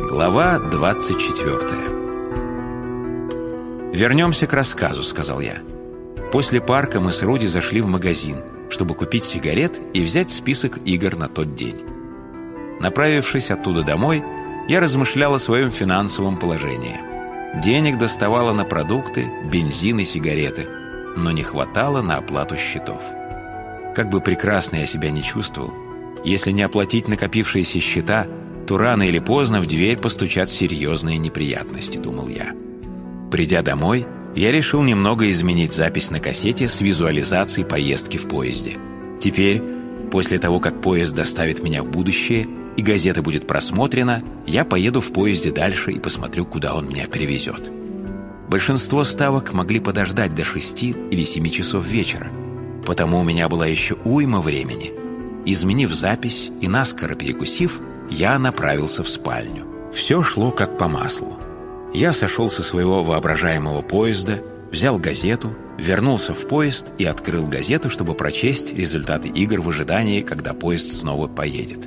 Глава 24. «Вернемся к рассказу», — сказал я. После парка мы с Руди зашли в магазин, чтобы купить сигарет и взять список игр на тот день. Направившись оттуда домой, я размышлял о своем финансовом положении. Денег доставало на продукты, бензин и сигареты, но не хватало на оплату счетов. Как бы прекрасно я себя не чувствовал, если не оплатить накопившиеся счета, то рано или поздно в дверь постучат серьезные неприятности, думал я. Придя домой, я решил немного изменить запись на кассете с визуализацией поездки в поезде. Теперь, после того, как поезд доставит меня в будущее и газета будет просмотрена, я поеду в поезде дальше и посмотрю, куда он меня перевезет. Большинство ставок могли подождать до 6 или 7 часов вечера, потому у меня была еще уйма времени. Изменив запись и наскоро перекусив, я направился в спальню. Все шло как по маслу. Я сошел со своего воображаемого поезда, взял газету, вернулся в поезд и открыл газету, чтобы прочесть результаты игр в ожидании, когда поезд снова поедет.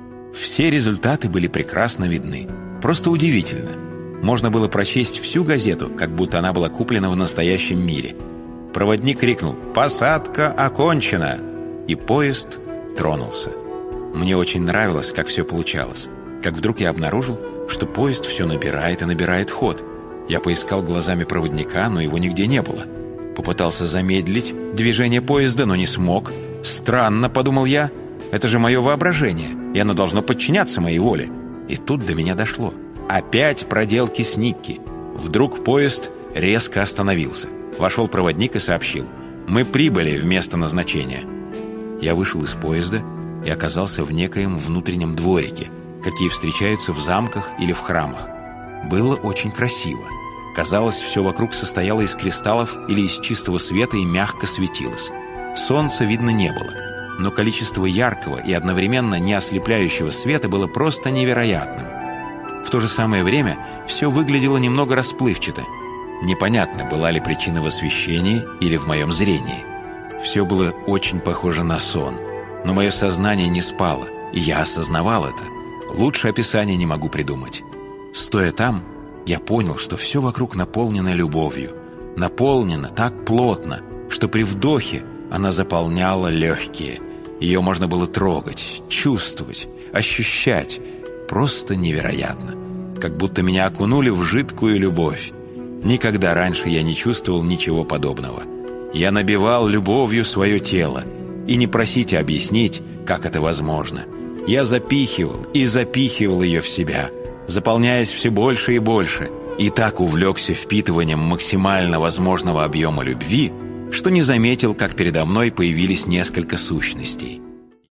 Все результаты были прекрасно видны. Просто удивительно. Можно было прочесть всю газету, как будто она была куплена в настоящем мире. Проводник крикнул «Посадка окончена!» и поезд тронулся. Мне очень нравилось, как все получалось. Как вдруг я обнаружил, что поезд все набирает и набирает ход. Я поискал глазами проводника, но его нигде не было. Попытался замедлить движение поезда, но не смог. «Странно», — подумал я, — «это же мое воображение, и оно должно подчиняться моей воле». И тут до меня дошло. Опять проделки с Никки. Вдруг поезд резко остановился. Вошел проводник и сообщил: «Мы прибыли в место назначения». Я вышел из поезда и оказался в некоем внутреннем дворике, какие встречаются в замках или в храмах. Было очень красиво. Казалось, все вокруг состояло из кристаллов или из чистого света и мягко светилось. Солнца видно не было, но количество яркого и одновременно не ослепляющего света было просто невероятным. В то же самое время все выглядело немного расплывчато. Непонятно, была ли причина в освещении или в моем зрении. Все было очень похоже на сон, но мое сознание не спало, и я осознавал это. Лучше описания не могу придумать. Стоя там, я понял, что все вокруг наполнено любовью. Наполнено так плотно, что при вдохе она заполняла легкие. Ее можно было трогать, чувствовать, ощущать. Просто невероятно. Как будто меня окунули в жидкую любовь. Никогда раньше я не чувствовал ничего подобного. Я набивал любовью свое тело. И не просите объяснить, как это возможно. Я запихивал и запихивал ее в себя, заполняясь все больше и больше, и так увлекся впитыванием максимально возможного объема любви, что не заметил, как передо мной появились несколько сущностей.